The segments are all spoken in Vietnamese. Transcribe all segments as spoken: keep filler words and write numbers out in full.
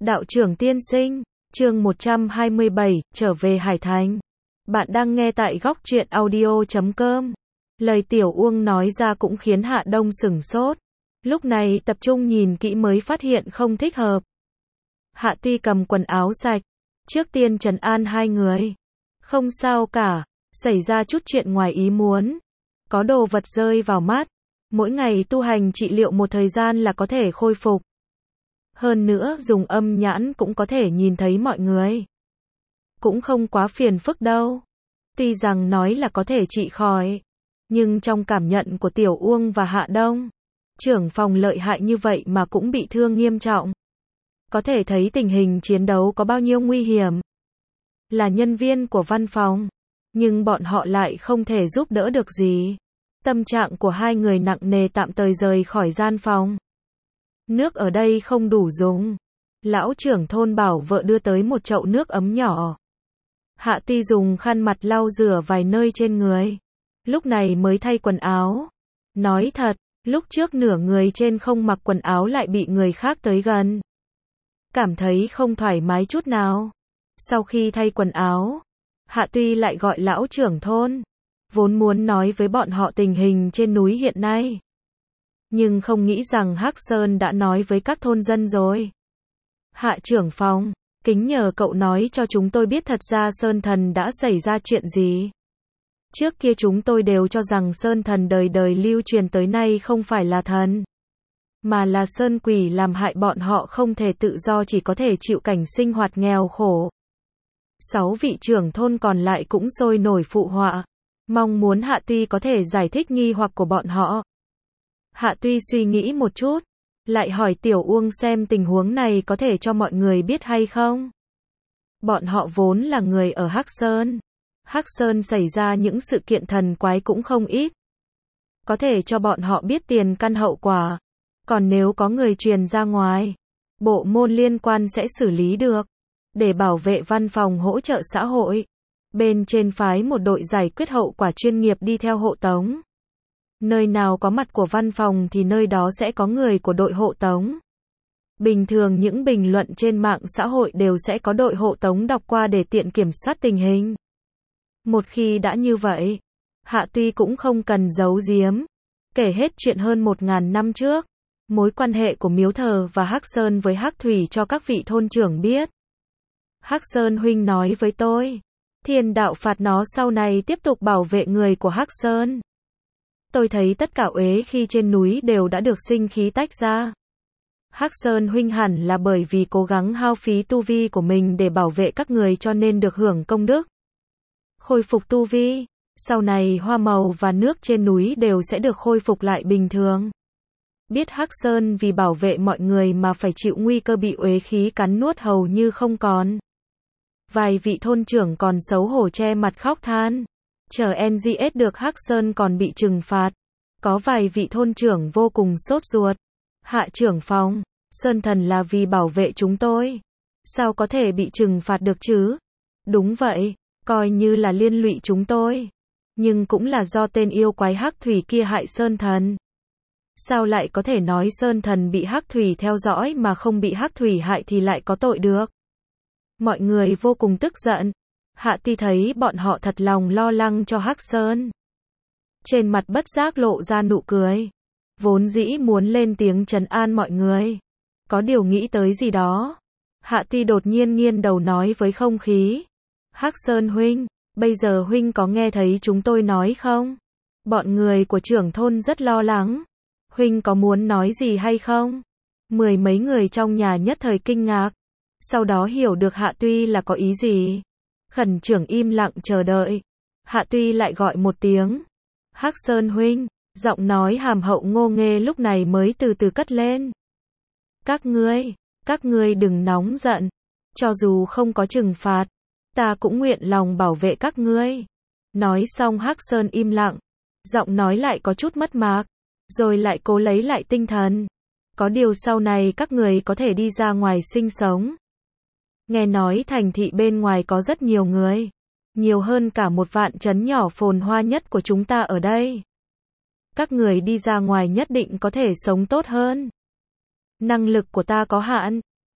Đạo trưởng tiên sinh, chương một trăm hai mươi bảy, trở về Hải Thành. Bạn đang nghe tại góc truyện audio chấm com. Lời Tiểu Uông nói ra cũng khiến Hạ Đông sửng sốt. Lúc này tập trung nhìn kỹ mới phát hiện không thích hợp. Hạ Tuy cầm quần áo sạch. Trước tiên trấn an hai người. Không sao cả, xảy ra chút chuyện ngoài ý muốn. Có đồ vật rơi vào mắt. Mỗi ngày tu hành trị liệu một thời gian là có thể khôi phục. Hơn nữa dùng âm nhãn cũng có thể nhìn thấy mọi người. Cũng không quá phiền phức đâu. Tuy rằng nói là có thể trị khỏi. Nhưng trong cảm nhận của Tiểu Uông và Hạ Đông, trưởng phòng lợi hại như vậy mà cũng bị thương nghiêm trọng. Có thể thấy tình hình chiến đấu có bao nhiêu nguy hiểm. Là nhân viên của văn phòng. Nhưng bọn họ lại không thể giúp đỡ được gì. Tâm trạng của hai người nặng nề tạm thời rời khỏi gian phòng. Nước ở đây không đủ dùng. Lão trưởng thôn bảo vợ đưa tới một chậu nước ấm nhỏ. Hạ Tuy dùng khăn mặt lau rửa vài nơi trên người. Lúc này mới thay quần áo. Nói thật, lúc trước nửa người trên không mặc quần áo lại bị người khác tới gần. Cảm thấy không thoải mái chút nào. Sau khi thay quần áo, Hạ Tuy lại gọi lão trưởng thôn. Vốn muốn nói với bọn họ tình hình trên núi hiện nay. Nhưng không nghĩ rằng Hắc Sơn đã nói với các thôn dân rồi. Hạ trưởng phòng, kính nhờ cậu nói cho chúng tôi biết thật ra Sơn Thần đã xảy ra chuyện gì. Trước kia chúng tôi đều cho rằng Sơn Thần đời đời lưu truyền tới nay không phải là thần. Mà là Sơn Quỷ làm hại bọn họ không thể tự do, chỉ có thể chịu cảnh sinh hoạt nghèo khổ. Sáu vị trưởng thôn còn lại cũng sôi nổi phụ họa. Mong muốn Hạ Tuy có thể giải thích nghi hoặc của bọn họ. Hạ Tuy suy nghĩ một chút, lại hỏi Tiểu Uông xem tình huống này có thể cho mọi người biết hay không. Bọn họ vốn là người ở Hắc Sơn. Hắc Sơn xảy ra những sự kiện thần quái cũng không ít. Có thể cho bọn họ biết tiền căn hậu quả. Còn nếu có người truyền ra ngoài, bộ môn liên quan sẽ xử lý được. Để bảo vệ văn phòng hỗ trợ xã hội, bên trên phái một đội giải quyết hậu quả chuyên nghiệp đi theo hộ tống. Nơi nào có mặt của văn phòng thì nơi đó sẽ có người của đội hộ tống. Bình thường những bình luận trên mạng xã hội đều sẽ có đội hộ tống đọc qua để tiện kiểm soát tình hình. Một khi đã như vậy, Hạ Tuy cũng không cần giấu giếm. Kể hết chuyện hơn một ngàn năm trước. Mối quan hệ của Miếu Thờ và Hắc Sơn với Hắc Thủy cho các vị thôn trưởng biết. Hắc Sơn huynh nói với tôi. Thiên đạo phạt nó sau này tiếp tục bảo vệ người của Hắc Sơn. Tôi thấy tất cả uế khi trên núi đều đã được sinh khí tách ra. Hắc Sơn huynh hẳn là bởi vì cố gắng hao phí tu vi của mình để bảo vệ các người cho nên được hưởng công đức. Khôi phục tu vi, sau này hoa màu và nước trên núi đều sẽ được khôi phục lại bình thường. Biết Hắc Sơn vì bảo vệ mọi người mà phải chịu nguy cơ bị uế khí cắn nuốt hầu như không còn. Vài vị thôn trưởng còn xấu hổ che mặt khóc than. Chờ en giê ét được Hắc Sơn còn bị trừng phạt. Có vài vị thôn trưởng vô cùng sốt ruột. Hạ trưởng phòng, Sơn Thần là vì bảo vệ chúng tôi. Sao có thể bị trừng phạt được chứ? Đúng vậy, coi như là liên lụy chúng tôi. Nhưng cũng là do tên yêu quái Hắc Thủy kia hại Sơn Thần. Sao lại có thể nói Sơn Thần bị Hắc Thủy theo dõi mà không bị Hắc Thủy hại thì lại có tội được? Mọi người vô cùng tức giận. Hạ Tuy thấy bọn họ thật lòng lo lắng cho Hắc Sơn. Trên mặt bất giác lộ ra nụ cười. Vốn dĩ muốn lên tiếng trấn an mọi người. Có điều nghĩ tới gì đó. Hạ Tuy đột nhiên nghiêng đầu nói với không khí. Hắc Sơn huynh, bây giờ huynh có nghe thấy chúng tôi nói không? Bọn người của trưởng thôn rất lo lắng. Huynh có muốn nói gì hay không? Mười mấy người trong nhà nhất thời kinh ngạc. Sau đó hiểu được Hạ Tuy là có ý gì. Khẩn trưởng im lặng chờ đợi. Hạ Tuy lại gọi một tiếng. Hắc Sơn huynh, giọng nói hàm hậu ngô nghê lúc này mới từ từ cất lên. Các ngươi, các ngươi đừng nóng giận. Cho dù không có trừng phạt, ta cũng nguyện lòng bảo vệ các ngươi. Nói xong Hắc Sơn im lặng. Giọng nói lại có chút mất mát. Rồi lại cố lấy lại tinh thần. Có điều sau này các người có thể đi ra ngoài sinh sống. Nghe nói thành thị bên ngoài có rất nhiều người. Nhiều hơn cả một vạn trấn nhỏ phồn hoa nhất của chúng ta ở đây. Các người đi ra ngoài nhất định có thể sống tốt hơn. Năng lực của ta có hạn.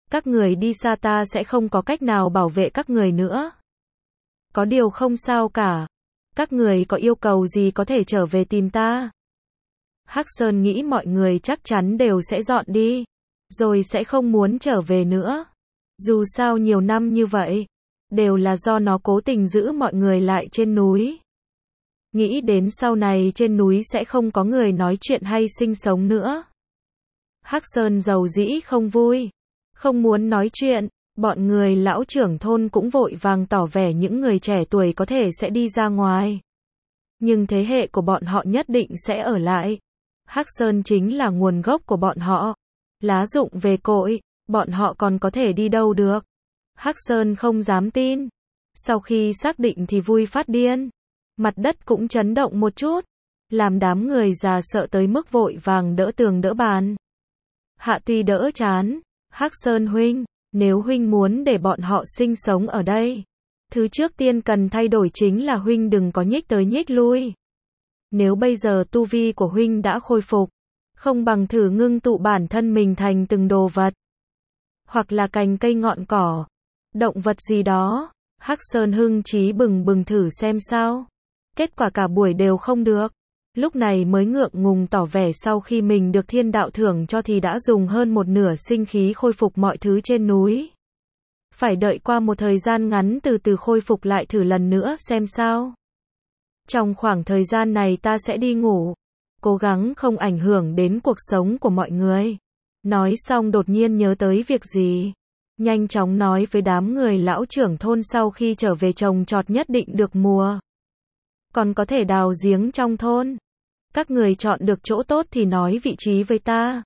Các người đi xa ta sẽ không có cách nào bảo vệ các người nữa. Có điều không sao cả. Các người có yêu cầu gì có thể trở về tìm ta. Hắc Sơn nghĩ mọi người chắc chắn đều sẽ dọn đi. Rồi sẽ không muốn trở về nữa. Dù sao nhiều năm như vậy. Đều là do nó cố tình giữ mọi người lại trên núi. Nghĩ đến sau này trên núi sẽ không có người nói chuyện hay sinh sống nữa. Hắc Sơn dầu dĩ không vui. Không muốn nói chuyện. Bọn người lão trưởng thôn cũng vội vàng tỏ vẻ những người trẻ tuổi có thể sẽ đi ra ngoài. Nhưng thế hệ của bọn họ nhất định sẽ ở lại. Hắc Sơn chính là nguồn gốc của bọn họ. Lá rụng về cội, bọn họ còn có thể đi đâu được. Hắc Sơn không dám tin. Sau khi xác định thì vui phát điên. Mặt đất cũng chấn động một chút. Làm đám người già sợ tới mức vội vàng đỡ tường đỡ bàn. Hạ Tuy đỡ chán. Hắc Sơn huynh, nếu huynh muốn để bọn họ sinh sống ở đây, thứ trước tiên cần thay đổi chính là huynh đừng có nhích tới nhích lui. Nếu bây giờ tu vi của huynh đã khôi phục, không bằng thử ngưng tụ bản thân mình thành từng đồ vật. Hoặc là cành cây ngọn cỏ, động vật gì đó. Hắc Sơn hưng chí bừng bừng thử xem sao. Kết quả cả buổi đều không được. Lúc này mới ngượng ngùng tỏ vẻ sau khi mình được thiên đạo thưởng cho thì đã dùng hơn một nửa sinh khí khôi phục mọi thứ trên núi. Phải đợi qua một thời gian ngắn từ từ khôi phục lại thử lần nữa xem sao. Trong khoảng thời gian này ta sẽ đi ngủ. Cố gắng không ảnh hưởng đến cuộc sống của mọi người. Nói xong đột nhiên nhớ tới việc gì. Nhanh chóng nói với đám người lão trưởng thôn sau khi trở về trồng trọt nhất định được mùa. Còn có thể đào giếng trong thôn. Các người chọn được chỗ tốt thì nói vị trí với ta.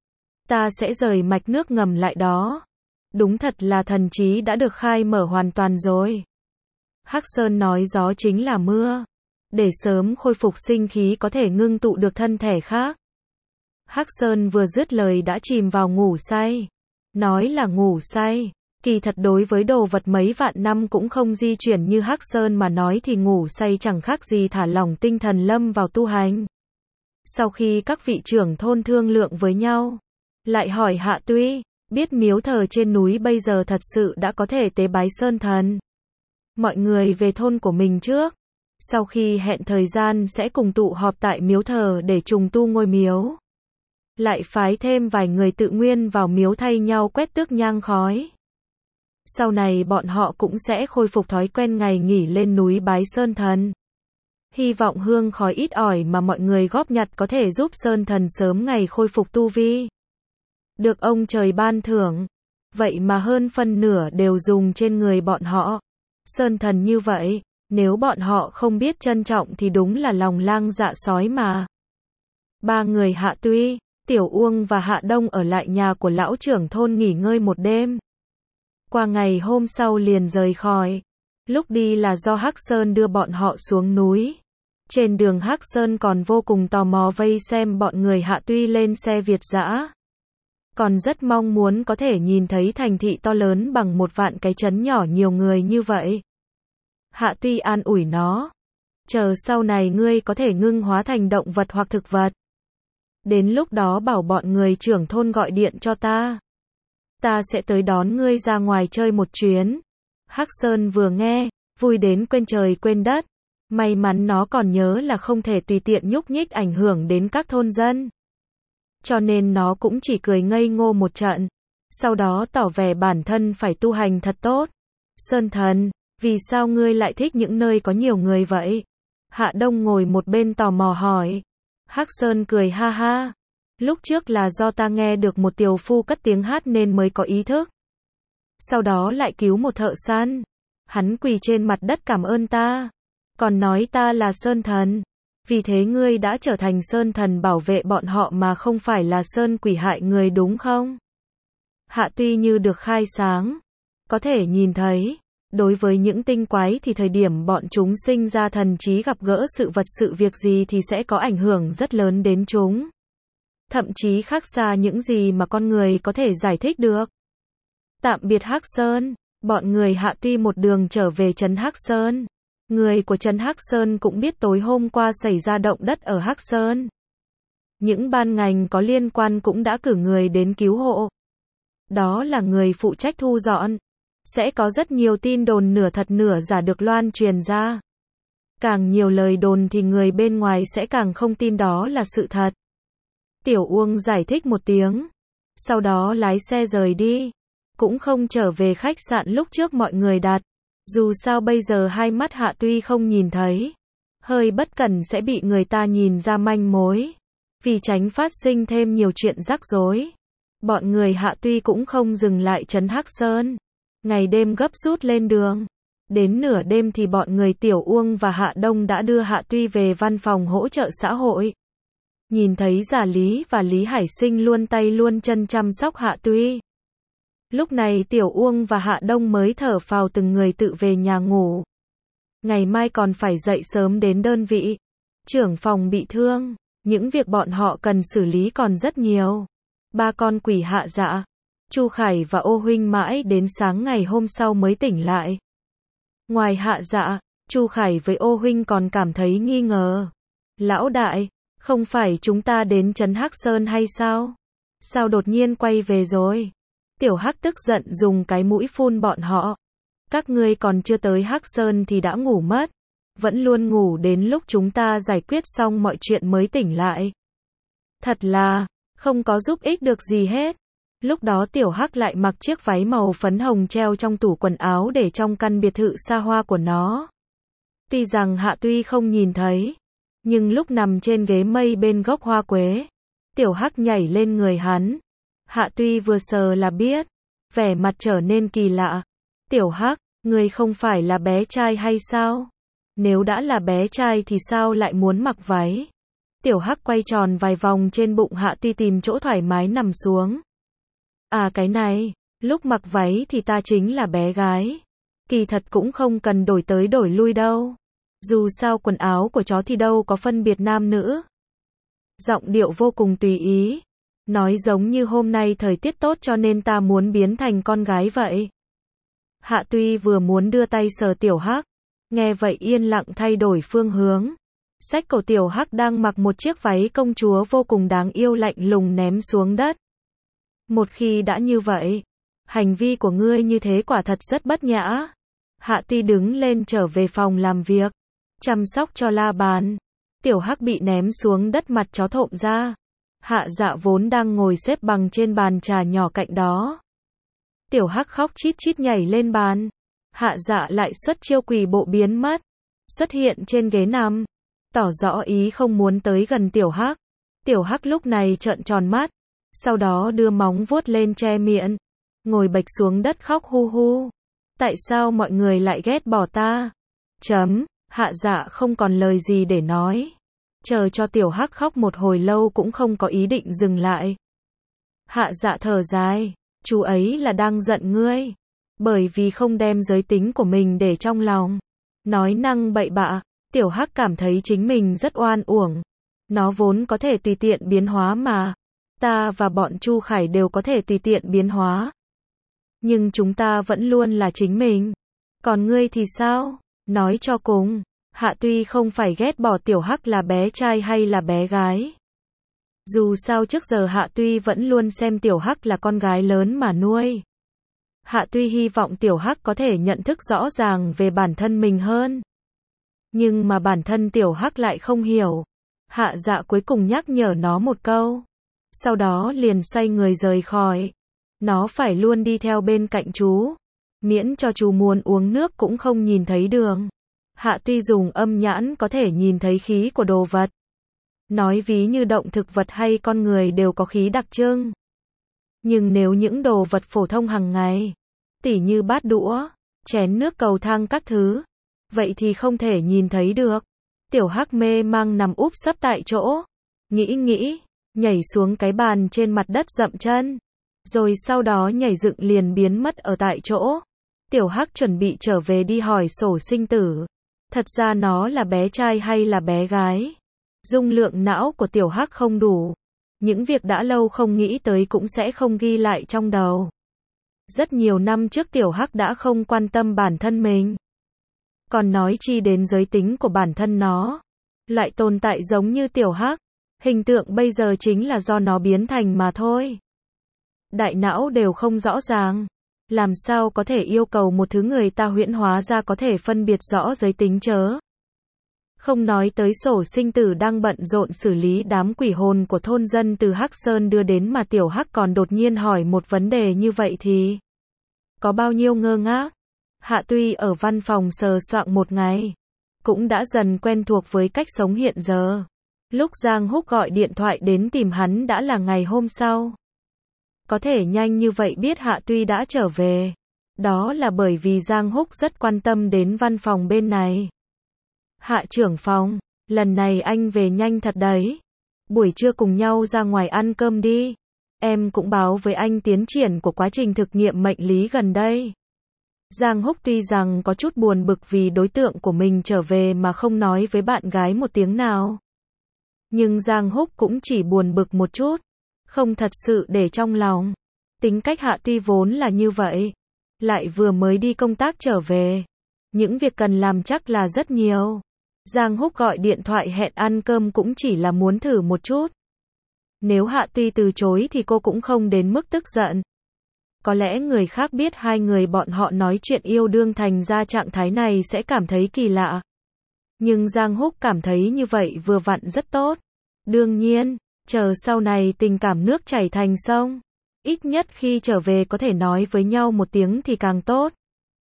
Ta sẽ rời mạch nước ngầm lại đó. Đúng thật là thần trí đã được khai mở hoàn toàn rồi. Hắc Sơn nói gió chính là mưa. Để sớm khôi phục sinh khí có thể ngưng tụ được thân thể khác. Hắc Sơn vừa dứt lời đã chìm vào ngủ say. Nói là ngủ say. Kỳ thật đối với đồ vật mấy vạn năm cũng không di chuyển như Hắc Sơn mà nói thì ngủ say chẳng khác gì thả lỏng tinh thần lâm vào tu hành. Sau khi các vị trưởng thôn thương lượng với nhau, lại hỏi Hạ Tuy, biết miếu thờ trên núi bây giờ thật sự đã có thể tế bái sơn thần. Mọi người về thôn của mình trước. Sau khi hẹn thời gian sẽ cùng tụ họp tại miếu thờ để trùng tu ngôi miếu. Lại phái thêm vài người tự nguyên vào miếu thay nhau quét tước nhang khói. Sau này bọn họ cũng sẽ khôi phục thói quen ngày nghỉ lên núi bái sơn thần. Hy vọng hương khói ít ỏi mà mọi người góp nhặt có thể giúp sơn thần sớm ngày khôi phục tu vi. Được ông trời ban thưởng. Vậy mà hơn phân nửa đều dùng trên người bọn họ. Sơn thần như vậy, nếu bọn họ không biết trân trọng thì đúng là lòng lang dạ sói mà. Ba người Hạ Tuy, Tiểu Uông và Hạ Đông ở lại nhà của lão trưởng thôn nghỉ ngơi một đêm. Qua ngày hôm sau liền rời khỏi. Lúc đi là do Hắc Sơn đưa bọn họ xuống núi. Trên đường Hắc Sơn còn vô cùng tò mò vây xem bọn người Hạ Tuy lên xe Việt dã. Còn rất mong muốn có thể nhìn thấy thành thị to lớn bằng một vạn cái trấn nhỏ nhiều người như vậy. Hạ Tuy an ủi nó. Chờ sau này ngươi có thể ngưng hóa thành động vật hoặc thực vật. Đến lúc đó bảo bọn người trưởng thôn gọi điện cho ta. Ta sẽ tới đón ngươi ra ngoài chơi một chuyến. Hắc Sơn vừa nghe, vui đến quên trời quên đất. May mắn nó còn nhớ là không thể tùy tiện nhúc nhích ảnh hưởng đến các thôn dân. Cho nên nó cũng chỉ cười ngây ngô một trận. Sau đó tỏ vẻ bản thân phải tu hành thật tốt. Sơn thần, vì sao ngươi lại thích những nơi có nhiều người vậy? Hạ Đông ngồi một bên tò mò hỏi. Hắc Sơn cười ha ha. Lúc trước là do ta nghe được một tiều phu cất tiếng hát nên mới có ý thức. Sau đó lại cứu một thợ săn. Hắn quỳ trên mặt đất cảm ơn ta. Còn nói ta là sơn thần. Vì thế ngươi đã trở thành sơn thần bảo vệ bọn họ mà không phải là sơn quỷ hại người đúng không? Hạ Tuy như được khai sáng. Có thể nhìn thấy. Đối với những tinh quái thì thời điểm bọn chúng sinh ra thần trí gặp gỡ sự vật sự việc gì thì sẽ có ảnh hưởng rất lớn đến chúng. Thậm chí khác xa những gì mà con người có thể giải thích được. Tạm biệt Hắc Sơn, bọn người Hạ Tuy một đường trở về trấn Hắc Sơn. Người của trấn Hắc Sơn cũng biết tối hôm qua xảy ra động đất ở Hắc Sơn. Những ban ngành có liên quan cũng đã cử người đến cứu hộ. đó là người phụ trách thu dọn. Sẽ có rất nhiều tin đồn nửa thật nửa giả được loan truyền ra. Càng nhiều lời đồn thì người bên ngoài sẽ càng không tin đó là sự thật. Tiểu Uông giải thích một tiếng. Sau đó lái xe rời đi. Cũng không trở về khách sạn lúc trước mọi người đặt. Dù sao bây giờ hai mắt Hạ Tuy không nhìn thấy. Hơi bất cẩn sẽ bị người ta nhìn ra manh mối. Vì tránh phát sinh thêm nhiều chuyện rắc rối. Bọn người Hạ Tuy cũng không dừng lại trấn Hắc Sơn. Ngày đêm gấp rút lên đường. Đến nửa đêm thì bọn người Tiểu Uông và Hạ Đông đã đưa Hạ Tuy về văn phòng hỗ trợ xã hội. Nhìn thấy Giả Lý và Lý Hải Sinh luôn tay luôn chân chăm sóc Hạ Tuy. Lúc này Tiểu Uông và Hạ Đông mới thở phào từng người tự về nhà ngủ. Ngày mai còn phải dậy sớm đến đơn vị. Trưởng phòng bị thương. Những việc bọn họ cần xử lý còn rất nhiều. Ba con quỷ Hạ Dạ, Chu Khải và Ô Huynh mãi đến sáng ngày hôm sau mới tỉnh lại. Ngoài Hạ Dạ, Chu Khải với Ô Huynh còn cảm thấy nghi ngờ. Lão đại, không phải chúng ta đến trấn Hắc Sơn hay sao? Sao đột nhiên quay về rồi? Tiểu Hắc tức giận dùng cái mũi phun bọn họ. Các ngươi còn chưa tới Hắc Sơn thì đã ngủ mất. Vẫn luôn ngủ đến lúc chúng ta giải quyết xong mọi chuyện mới tỉnh lại. Thật là, không có giúp ích được gì hết. Lúc đó Tiểu Hắc lại mặc chiếc váy màu phấn hồng treo trong tủ quần áo để trong căn biệt thự xa hoa của nó. Tuy rằng Hạ Tuy không nhìn thấy, nhưng lúc nằm trên ghế mây bên gốc hoa quế, Tiểu Hắc nhảy lên người hắn. Hạ Tuy vừa sờ là biết, vẻ mặt trở nên kỳ lạ. Tiểu Hắc, ngươi không phải là bé trai hay sao? Nếu đã là bé trai thì sao lại muốn mặc váy? Tiểu Hắc quay tròn vài vòng trên bụng Hạ Tuy tìm chỗ thoải mái nằm xuống. À cái này, lúc mặc váy thì ta chính là bé gái. Kỳ thật cũng không cần đổi tới đổi lui đâu. Dù sao quần áo của chó thì đâu có phân biệt nam nữ. Giọng điệu vô cùng tùy ý. Nói giống như hôm nay thời tiết tốt cho nên ta muốn biến thành con gái vậy. Hạ Tuy vừa muốn đưa tay sờ Tiểu Hắc. Nghe vậy yên lặng thay đổi phương hướng. Xách cổ Tiểu Hắc đang mặc một chiếc váy công chúa vô cùng đáng yêu lạnh lùng ném xuống đất. Một khi đã như vậy, hành vi của ngươi như thế quả thật rất bất nhã. Hạ Tuy đứng lên trở về phòng làm việc, chăm sóc cho la bàn. Tiểu Hắc bị ném xuống đất mặt chó thộm ra. Hạ Dạ vốn đang ngồi xếp bằng trên bàn trà nhỏ cạnh đó. Tiểu Hắc khóc chít chít nhảy lên bàn. Hạ Dạ lại xuất chiêu quỷ bộ biến mất, xuất hiện trên ghế nằm, tỏ rõ ý không muốn tới gần Tiểu Hắc. Tiểu Hắc lúc này trợn tròn mắt, sau đó đưa móng vuốt lên che miệng, ngồi bệch xuống đất khóc hu hu. Tại sao mọi người lại ghét bỏ ta? Chấm, Hạ Dạ không còn lời gì để nói. Chờ cho Tiểu Hắc khóc một hồi lâu cũng không có ý định dừng lại. Hạ Dạ thở dài, chú ấy là đang giận ngươi. Bởi vì không đem giới tính của mình để trong lòng. Nói năng bậy bạ, Tiểu Hắc cảm thấy chính mình rất oan uổng. Nó vốn có thể tùy tiện biến hóa mà. Ta và bọn Chu Khải đều có thể tùy tiện biến hóa. Nhưng chúng ta vẫn luôn là chính mình. Còn ngươi thì sao? Nói cho cùng, Hạ Tuy không phải ghét bỏ Tiểu Hắc là bé trai hay là bé gái. Dù sao trước giờ Hạ Tuy vẫn luôn xem Tiểu Hắc là con gái lớn mà nuôi. Hạ Tuy hy vọng Tiểu Hắc có thể nhận thức rõ ràng về bản thân mình hơn. Nhưng mà bản thân Tiểu Hắc lại không hiểu. Hạ Dạ cuối cùng nhắc nhở nó một câu. Sau đó liền xoay người rời khỏi. Nó phải luôn đi theo bên cạnh chú. Miễn cho chú muốn uống nước cũng không nhìn thấy đường. Hạ Tuy dùng âm nhãn có thể nhìn thấy khí của đồ vật. Nói ví như động thực vật hay con người đều có khí đặc trưng. Nhưng nếu những đồ vật phổ thông hàng ngày, tỉ như bát đũa, chén nước cầu thang các thứ, vậy thì không thể nhìn thấy được. Tiểu Hắc mê mang nằm úp sấp tại chỗ. Nghĩ nghĩ, nhảy xuống cái bàn trên mặt đất dậm chân. Rồi sau đó nhảy dựng liền biến mất ở tại chỗ. Tiểu Hắc chuẩn bị trở về đi hỏi sổ sinh tử. Thật ra nó là bé trai hay là bé gái? Dung lượng não của Tiểu Hắc không đủ. Những việc đã lâu không nghĩ tới cũng sẽ không ghi lại trong đầu. Rất nhiều năm trước Tiểu Hắc đã không quan tâm bản thân mình. Còn nói chi đến giới tính của bản thân nó. Lại tồn tại giống như Tiểu Hắc. Hình tượng bây giờ chính là do nó biến thành mà thôi. đại não đều không rõ ràng. Làm sao có thể yêu cầu một thứ người ta huyễn hóa ra có thể phân biệt rõ giới tính chớ. Không nói tới sổ sinh tử đang bận rộn xử lý đám quỷ hồn của thôn dân từ Hắc Sơn đưa đến mà tiểu Hắc còn đột nhiên hỏi một vấn đề như vậy thì có bao nhiêu ngơ ngác. Hạ Tuy ở văn phòng sờ soạng một ngày, cũng đã dần quen thuộc với cách sống hiện giờ. Lúc Giang Húc gọi điện thoại đến tìm hắn đã là ngày hôm sau. Có thể nhanh như vậy biết Hạ Tuy đã trở về. Đó là bởi vì Giang Húc rất quan tâm đến văn phòng bên này. Hạ trưởng phòng, lần này anh về nhanh thật đấy. Buổi trưa cùng nhau ra ngoài ăn cơm đi. Em cũng báo với anh tiến triển của quá trình thực nghiệm mệnh lý gần đây. Giang Húc tuy rằng có chút buồn bực vì đối tượng của mình trở về mà không nói với bạn gái một tiếng nào. Nhưng Giang Húc cũng chỉ buồn bực một chút, không thật sự để trong lòng. Tính cách Hạ Tuy vốn là như vậy, lại vừa mới đi công tác trở về. Những việc cần làm chắc là rất nhiều. Giang Húc gọi điện thoại hẹn ăn cơm cũng chỉ là muốn thử một chút. Nếu Hạ Tuy từ chối thì cô cũng không đến mức tức giận. Có lẽ người khác biết hai người bọn họ nói chuyện yêu đương thành ra trạng thái này sẽ cảm thấy kỳ lạ. Nhưng Giang Húc cảm thấy như vậy vừa vặn rất tốt. Đương nhiên, chờ sau này tình cảm nước chảy thành sông. Ít nhất khi trở về có thể nói với nhau một tiếng thì càng tốt.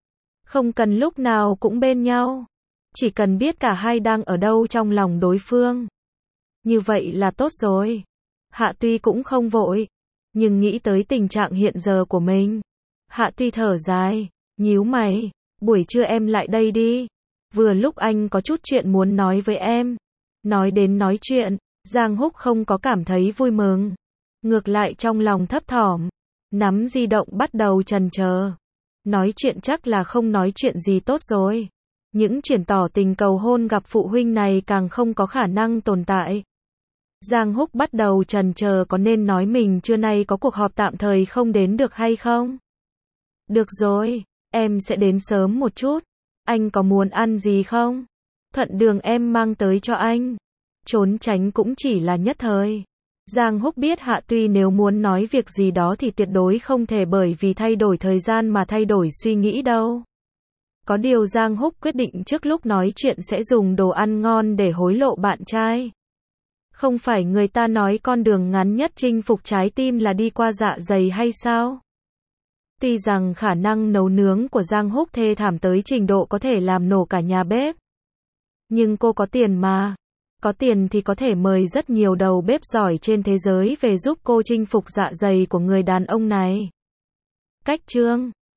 Không cần lúc nào cũng bên nhau. Chỉ cần biết cả hai đang ở đâu trong lòng đối phương. Như vậy là tốt rồi. Hạ Tuy cũng không vội. Nhưng nghĩ tới tình trạng hiện giờ của mình. Hạ Tuy thở dài, nhíu mày. Buổi trưa em lại đây đi. Vừa lúc anh có chút chuyện muốn nói với em. Nói đến nói chuyện, Giang Húc không có cảm thấy vui mừng. Ngược lại trong lòng thấp thỏm. Nắm di động bắt đầu chần chờ. Nói chuyện chắc là không nói chuyện gì tốt rồi. Những chuyện tỏ tình cầu hôn gặp phụ huynh này càng không có khả năng tồn tại. Giang Húc bắt đầu chần chờ có nên nói mình trưa nay có cuộc họp tạm thời không đến được hay không? Được rồi, em sẽ đến sớm một chút. Anh có muốn ăn gì không? Thuận đường em mang tới cho anh. Trốn tránh cũng chỉ là nhất thời. Giang Húc biết Hạ Tuy nếu muốn nói việc gì đó thì tuyệt đối không thể bởi vì thay đổi thời gian mà thay đổi suy nghĩ đâu. Có điều Giang Húc quyết định trước lúc nói chuyện sẽ dùng đồ ăn ngon để hối lộ bạn trai. Không phải người ta nói con đường ngắn nhất chinh phục trái tim là đi qua dạ dày hay sao? Tuy rằng khả năng nấu nướng của Giang Húc thê thảm tới trình độ có thể làm nổ cả nhà bếp. Nhưng cô có tiền mà. Có tiền thì có thể mời rất nhiều đầu bếp giỏi trên thế giới về giúp cô chinh phục dạ dày của người đàn ông này. Cách chương